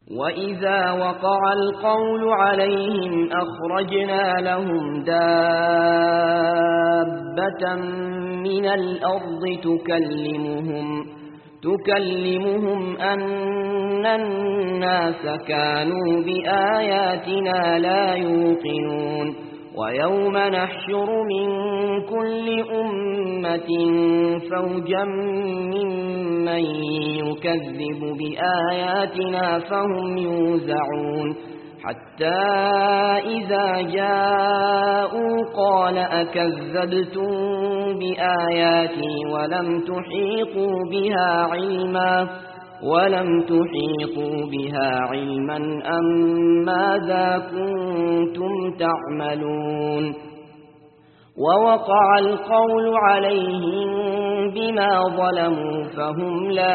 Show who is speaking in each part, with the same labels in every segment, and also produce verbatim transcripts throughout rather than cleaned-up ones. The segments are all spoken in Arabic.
Speaker 1: وإذا وقع القول عليهم أخرجنا لهم دابة من الأرض تكلمهم تكلمهم أن الناس كانوا بآياتنا لا يوقنون ويوم نحشر من كل أمة فوجا ممن يكذب بآياتنا فهم يوزعون حتى إذا جاءوا قال أكذبتم بآياتي ولم تحيطوا بها علما ولم تحيطوا بها علما أم ماذا كنتم تعملون ووقع القول عليهم بما ظلموا فهم لا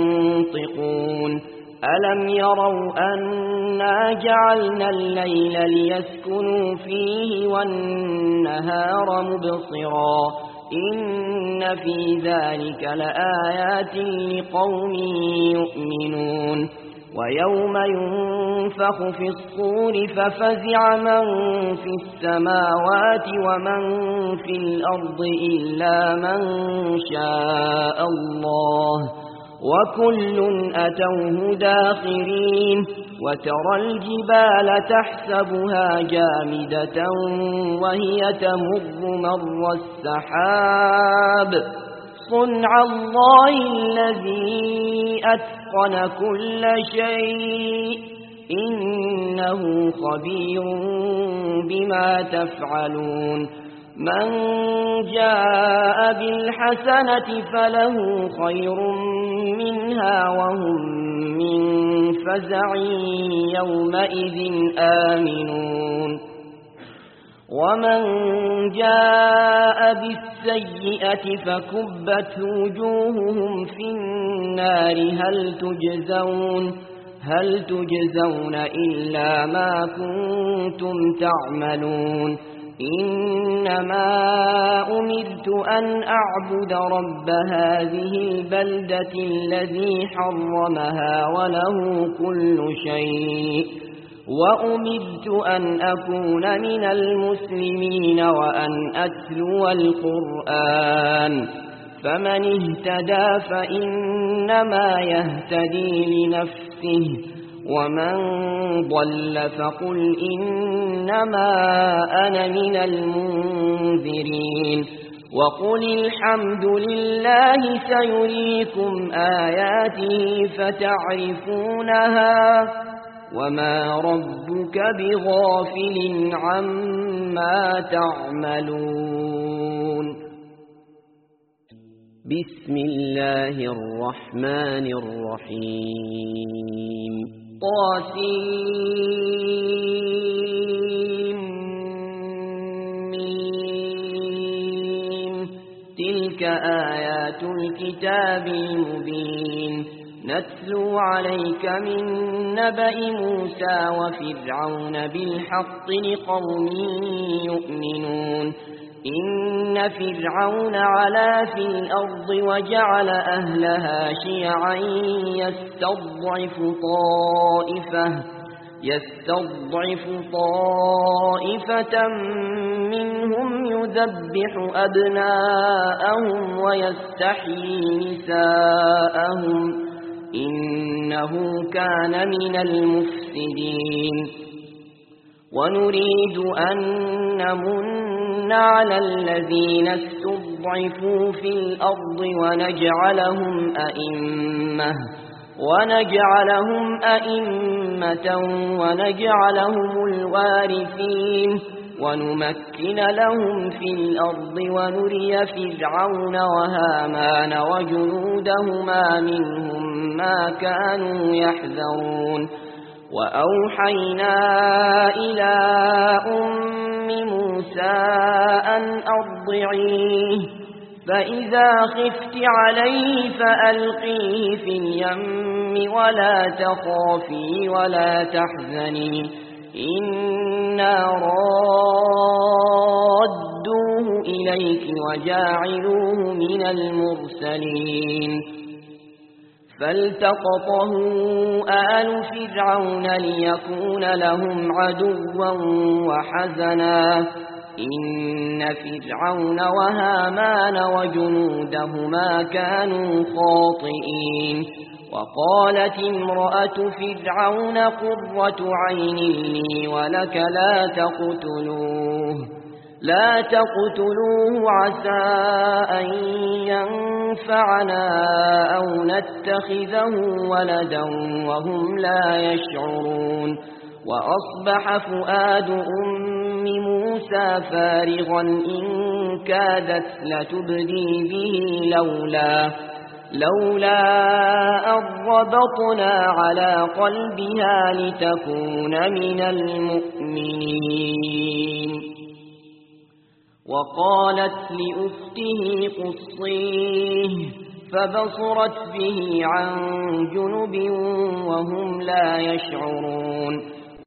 Speaker 1: ينطقون ألم يروا أنا جعلنا الليل ليسكنوا فيه والنهار مبصرا إن في ذلك لآيات لقوم يؤمنون ويوم ينفخ في الصور ففزع من في السماوات ومن في الأرض إلا من شاء الله وكل أتوه داخرين وترى الجبال تحسبها جامدة وهي تمر مر السحاب صنع الله الذي أتقن كل شيء إنه خبير بما تفعلون من جاء بالحسنة فله خير منها وهم من فزع يومئذ آمنون ومن جاء بالسيئة فكبت وجوههم في النار هل تجزون هل تجزون إلا ما كنتم تعملون إنما أمرت أن أعبد رب هذه البلدة الذي حرمها وله كل شيء وأمرت أن أكون من المسلمين وأن أتلو القرآن فمن اهتدى فإنما يهتدي لنفسه ومن ضل فقل إنما أنا من المنذرين وقل الحمد لله سيريكم آياته فتعرفونها وما ربك بغافل عما تعملون بسم الله الرحمن الرحيم طاسيم تلك آيات الكتاب المبين نتلو عليك من نبأ موسى وفرعون بالحق لقوم يؤمنون إن فرعون علا في الأرض وجعل أهلها شيعا يستضعف طائفة يستضعف طائفة منهم يذبح أبناءهم ويستحيي نساءهم إنه كان من المفسدين ونريد أن نمن على الذين استضعفوا في الأرض ونجعلهم أئمة ونجعلهم أئمة ونجعلهم الوارثين ونمكن لهم في الأرض ونري فرعون وهامان وجنودهما منهم ما كانوا يحذرون وأوحينا إلى أم موسى أن أرضعيه فإذا خفت عليه فألقيه في اليم ولا تخافي ولا تحزني إنا رادوه إليك وجاعلوه من المرسلين فالتقطه آل فرعون ليكون لهم عدوا وحزنا إن فرعون وهامان وجنودهما كانوا خاطئين وقالت امرأة فرعون قرة عين لي ولك لا تقتلوه لا تقتلوه عسى أن ينفعنا أو نتخذه ولدا وهم لا يشعرون وأصبح فؤاد أم موسى فارغا إن كادت لتبدي به لولا لولا أن ربطنا على قلبها لتكون من المؤمنين وقالت لأخته قصيه فبصرت به عن جنب وهم لا يشعرون